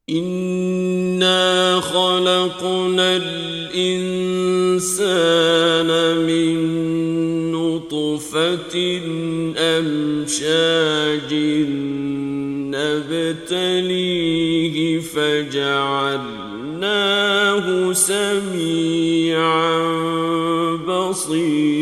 إنا خلقنا الإنسان من نطفة أمشاج نبتليه فجعلناه سميعا بصيرا